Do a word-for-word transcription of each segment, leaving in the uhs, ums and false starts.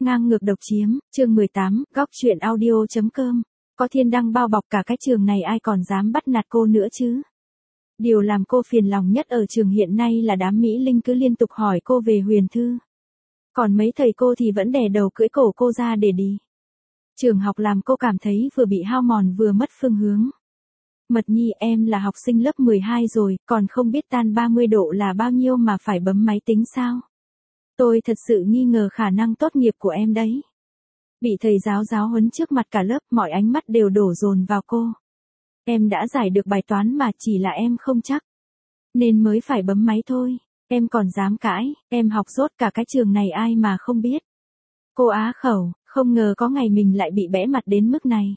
Ngang ngược độc chiếm, chương mười tám, góc truyện audio.com. Có Thiên Đăng bao bọc cả cái trường này ai còn dám bắt nạt cô nữa chứ? Điều làm cô phiền lòng nhất ở trường hiện nay là đám Mỹ Linh cứ liên tục hỏi cô về Huyền Thư. Còn mấy thầy cô thì vẫn đè đầu cưỡi cổ cô ra để đi. Trường học làm cô cảm thấy vừa bị hao mòn vừa mất phương hướng. Mật Nhi, em là học sinh lớp mười hai rồi, còn không biết tan ba mươi độ là bao nhiêu mà phải bấm máy tính sao? Tôi thật sự nghi ngờ khả năng tốt nghiệp của em đấy. Bị thầy giáo giáo huấn trước mặt cả lớp, mọi ánh mắt đều đổ dồn vào cô. Em đã giải được bài toán mà, chỉ là em không chắc. Nên mới phải bấm máy thôi. Em còn dám cãi, em học dốt cả cái trường này ai mà không biết. Cô á khẩu, không ngờ có ngày mình lại bị bẽ mặt đến mức này.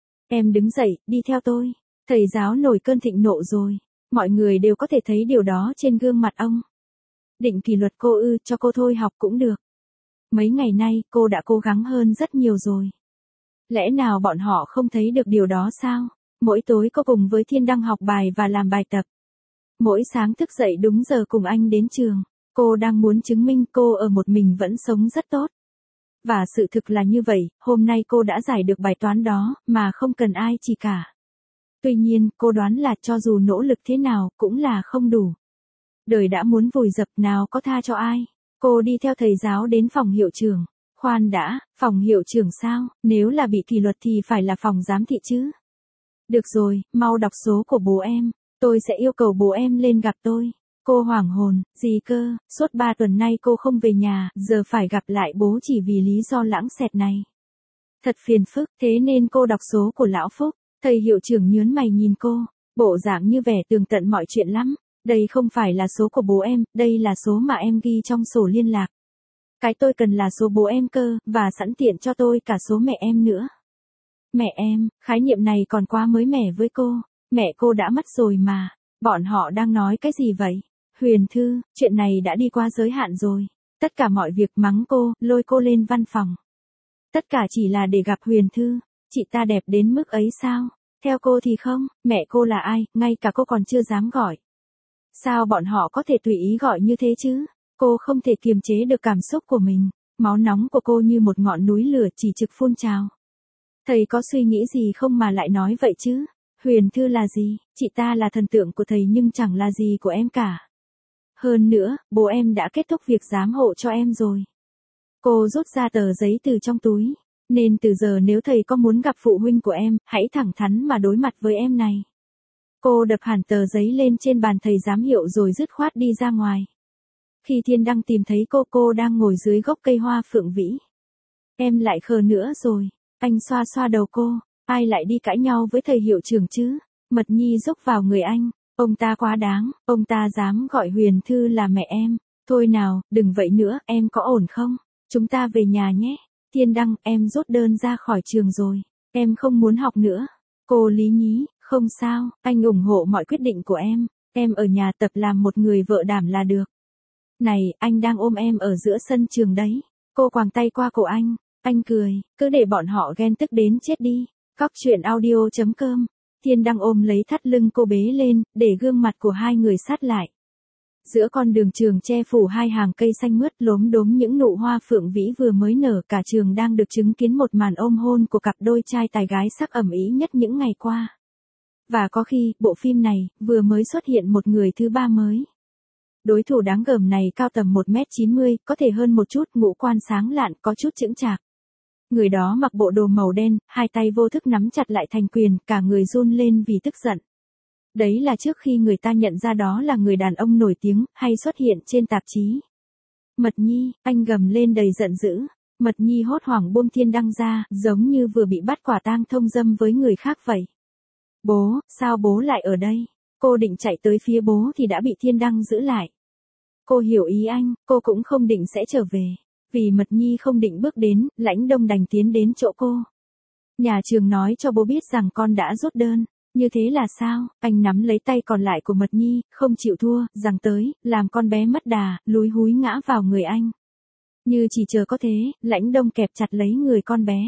Em đứng dậy, đi theo tôi. Thầy giáo nổi cơn thịnh nộ rồi. Mọi người đều có thể thấy điều đó trên gương mặt ông. Định kỷ luật cô ư, cho cô thôi học cũng được. Mấy ngày nay, cô đã cố gắng hơn rất nhiều rồi. Lẽ nào bọn họ không thấy được điều đó sao? Mỗi tối cô cùng với Thiên Đăng học bài và làm bài tập. Mỗi sáng thức dậy đúng giờ cùng anh đến trường. Cô đang muốn chứng minh cô ở một mình vẫn sống rất tốt. Và sự thực là như vậy, hôm nay cô đã giải được bài toán đó, mà không cần ai chỉ cả. Tuy nhiên, cô đoán là cho dù nỗ lực thế nào, cũng là không đủ. Đời đã muốn vùi dập nào có tha cho ai. Cô đi theo thầy giáo đến phòng hiệu trưởng. Khoan đã, phòng hiệu trưởng sao, nếu là bị kỷ luật thì phải là phòng giám thị chứ. Được rồi, mau đọc số của bố em, tôi sẽ yêu cầu bố em lên gặp tôi. Cô hoảng hồn, gì cơ, suốt ba tuần nay cô không về nhà, giờ phải gặp lại bố chỉ vì lý do lãng xẹt này. Thật phiền phức, thế nên cô đọc số của lão Phúc. Thầy hiệu trưởng nhớn mày nhìn cô, bộ dạng như vẻ tường tận mọi chuyện lắm. Đây không phải là số của bố em, đây là số mà em ghi trong sổ liên lạc. Cái tôi cần là số bố em cơ, và sẵn tiện cho tôi cả số mẹ em nữa. Mẹ em, khái niệm này còn quá mới mẻ với cô. Mẹ cô đã mất rồi mà. Bọn họ đang nói cái gì vậy? Huyền Thư, chuyện này đã đi qua giới hạn rồi. Tất cả mọi việc mắng cô, lôi cô lên văn phòng. Tất cả chỉ là để gặp Huyền Thư. Chị ta đẹp đến mức ấy sao? Theo cô thì không, mẹ cô là ai, ngay cả cô còn chưa dám gọi. Sao bọn họ có thể tùy ý gọi như thế chứ? Cô không thể kiềm chế được cảm xúc của mình. Máu nóng của cô như một ngọn núi lửa chỉ trực phun trào. Thầy có suy nghĩ gì không mà lại nói vậy chứ? Huyền Thư là gì? Chị ta là thần tượng của thầy nhưng chẳng là gì của em cả. Hơn nữa, bố em đã kết thúc việc giám hộ cho em rồi. Cô rút ra tờ giấy từ trong túi. Nên từ giờ nếu thầy có muốn gặp phụ huynh của em, hãy thẳng thắn mà đối mặt với em này. Cô đập hẳn tờ giấy lên trên bàn thầy giám hiệu rồi dứt khoát đi ra ngoài. Khi Thiên Đăng tìm thấy cô, cô đang ngồi dưới gốc cây hoa phượng vĩ. Em lại khờ nữa rồi. Anh xoa xoa đầu cô. Ai lại đi cãi nhau với thầy hiệu trưởng chứ? Mật Nhi rúc vào người anh. Ông ta quá đáng, ông ta dám gọi Huyền Thư là mẹ em. Thôi nào, đừng vậy nữa, em có ổn không? Chúng ta về nhà nhé. Thiên Đăng, em rút đơn ra khỏi trường rồi. Em không muốn học nữa. Cô lý nhí, không sao, anh ủng hộ mọi quyết định của em. Em ở nhà tập làm một người vợ đảm là được. Này, anh đang ôm em ở giữa sân trường đấy. Cô quàng tay qua cổ anh. Anh cười, cứ để bọn họ ghen tức đến chết đi. Góc truyện audio.com. Thiên Đăng ôm lấy thắt lưng cô bế lên, để gương mặt của hai người sát lại. Giữa con đường trường che phủ hai hàng cây xanh mướt lốm đốm những nụ hoa phượng vĩ vừa mới nở, cả trường đang được chứng kiến một màn ôm hôn của cặp đôi trai tài gái sắc ẩm ý nhất những ngày qua. Và có khi, bộ phim này, vừa mới xuất hiện một người thứ ba mới. Đối thủ đáng gờm này cao tầm một mét chín mươi, có thể hơn một chút, ngũ quan sáng lạn, có chút chững chạc. Người đó mặc bộ đồ màu đen, hai tay vô thức nắm chặt lại thành quyền, cả người run lên vì tức giận. Đấy là trước khi người ta nhận ra đó là người đàn ông nổi tiếng, hay xuất hiện trên tạp chí. Mật Nhi, anh gầm lên đầy giận dữ. Mật Nhi hốt hoảng buông Thiên Đăng ra, giống như vừa bị bắt quả tang thông dâm với người khác vậy. Bố, sao bố lại ở đây? Cô định chạy tới phía bố thì đã bị Thiên Đăng giữ lại. Cô hiểu ý anh, cô cũng không định sẽ trở về. Vì Mật Nhi không định bước đến, Lãnh Đông đành tiến đến chỗ cô. Nhà trường nói cho bố biết rằng con đã rút đơn. Như thế là sao? Anh nắm lấy tay còn lại của Mật Nhi, không chịu thua, giằng tới, làm con bé mất đà, lúi húi ngã vào người anh. Như chỉ chờ có thế, Lãnh Đông kẹp chặt lấy người con bé.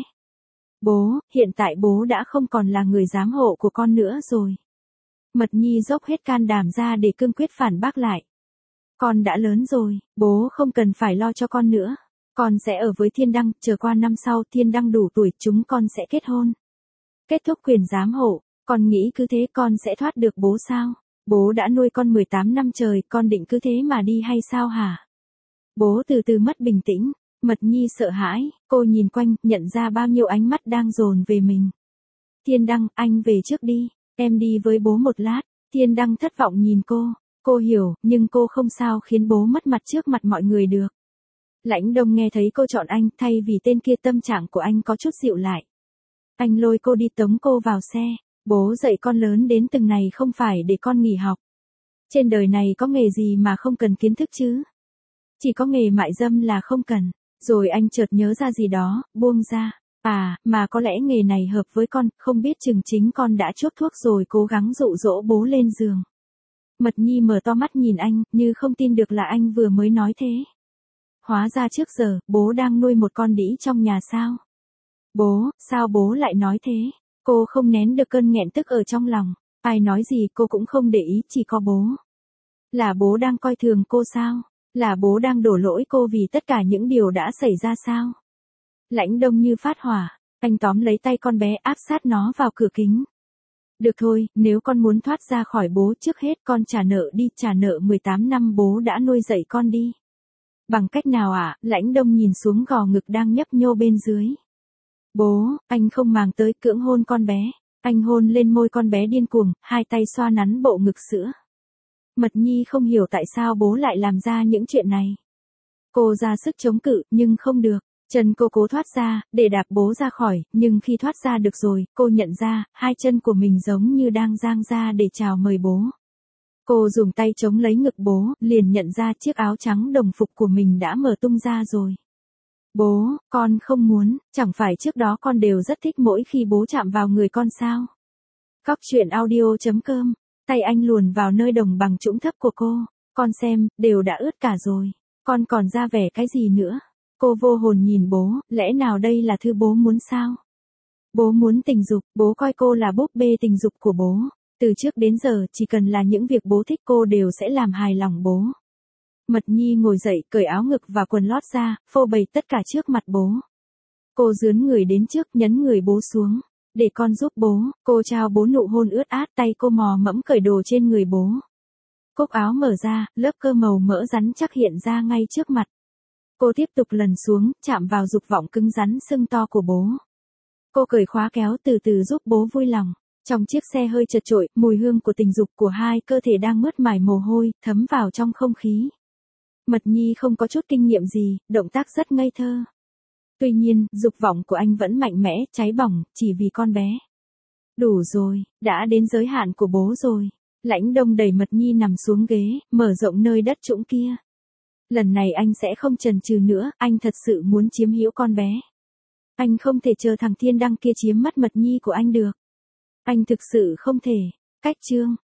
Bố, hiện tại bố đã không còn là người giám hộ của con nữa rồi. Mật Nhi dốc hết can đảm ra để cương quyết phản bác lại. Con đã lớn rồi, bố không cần phải lo cho con nữa. Con sẽ ở với Thiên Đăng, chờ qua năm sau Thiên Đăng đủ tuổi chúng con sẽ kết hôn. Kết thúc quyền giám hộ, con nghĩ cứ thế con sẽ thoát được bố sao? Bố đã nuôi con mười tám năm trời, con định cứ thế mà đi hay sao hả? Bố từ từ mất bình tĩnh, Mật Nhi sợ hãi, cô nhìn quanh, nhận ra bao nhiêu ánh mắt đang dồn về mình. Thiên Đăng, anh về trước đi, em đi với bố một lát. Thiên Đăng thất vọng nhìn cô, cô hiểu, nhưng cô không sao khiến bố mất mặt trước mặt mọi người được. Lãnh Đông nghe thấy cô chọn anh, thay vì tên kia tâm trạng của anh có chút dịu lại. Anh lôi cô đi tống cô vào xe, bố dạy con lớn đến từng này không phải để con nghỉ học. Trên đời này có nghề gì mà không cần kiến thức chứ? Chỉ có nghề mại dâm là không cần. Rồi anh chợt nhớ ra gì đó, buông ra. À, mà có lẽ nghề này hợp với con, không biết chừng chính con đã chuốc thuốc rồi cố gắng dụ dỗ bố lên giường. Mật Nhi mở to mắt nhìn anh, như không tin được là anh vừa mới nói thế. Hóa ra trước giờ, bố đang nuôi một con đĩ trong nhà sao? Bố, sao bố lại nói thế? Cô không nén được cơn nghẹn tức ở trong lòng. Ai nói gì cô cũng không để ý, chỉ có bố. Là bố đang coi thường cô sao? Là bố đang đổ lỗi cô vì tất cả những điều đã xảy ra sao? Lãnh Đông như phát hỏa, anh tóm lấy tay con bé áp sát nó vào cửa kính. Được thôi, nếu con muốn thoát ra khỏi bố trước hết con trả nợ đi, trả nợ mười tám năm bố đã nuôi dạy con đi. Bằng cách nào ạ? À? Lãnh Đông nhìn xuống gò ngực đang nhấp nhô bên dưới. Bố, anh không màng tới cưỡng hôn con bé. Anh hôn lên môi con bé điên cuồng, hai tay xoa nắn bộ ngực sữa. Mật Nhi không hiểu tại sao bố lại làm ra những chuyện này. Cô ra sức chống cự, nhưng không được. Chân cô cố thoát ra, để đạp bố ra khỏi, nhưng khi thoát ra được rồi, cô nhận ra, hai chân của mình giống như đang giang ra để chào mời bố. Cô dùng tay chống lấy ngực bố, liền nhận ra chiếc áo trắng đồng phục của mình đã mở tung ra rồi. Bố, con không muốn, chẳng phải trước đó con đều rất thích mỗi khi bố chạm vào người con sao? Cóc truyện audio chấm com, tay anh luồn vào nơi đồng bằng trũng thấp của cô, con xem, đều đã ướt cả rồi, con còn ra vẻ cái gì nữa? Cô vô hồn nhìn bố, lẽ nào đây là thứ bố muốn sao? Bố muốn tình dục, bố coi cô là búp bê tình dục của bố. Từ trước đến giờ, chỉ cần là những việc bố thích cô đều sẽ làm hài lòng bố. Mật Nhi ngồi dậy, cởi áo ngực và quần lót ra, phô bày tất cả trước mặt bố. Cô dướn người đến trước, nhấn người bố xuống. Để con giúp bố, cô trao bố nụ hôn ướt át, tay cô mò mẫm cởi đồ trên người bố. Cúc áo mở ra, lớp cơ màu mỡ rắn chắc hiện ra ngay trước mặt. Cô tiếp tục lần xuống, chạm vào dục vọng cứng rắn sưng to của bố. Cô cởi khóa kéo từ từ giúp bố vui lòng. Trong chiếc xe hơi chật chội, mùi hương của tình dục của hai cơ thể đang mướt mải mồ hôi, thấm vào trong không khí. Mật Nhi không có chút kinh nghiệm gì, động tác rất ngây thơ. Tuy nhiên, dục vọng của anh vẫn mạnh mẽ, cháy bỏng, chỉ vì con bé. Đủ rồi, đã đến giới hạn của bố rồi. Lãnh Đông đẩy Mật Nhi nằm xuống ghế, mở rộng nơi đất trũng kia. Lần này anh sẽ không chần chừ nữa, anh thật sự muốn chiếm hữu con bé. Anh không thể chờ thằng Thiên Đăng kia chiếm mất Mật Nhi của anh được. Anh thực sự không thể. Cách chương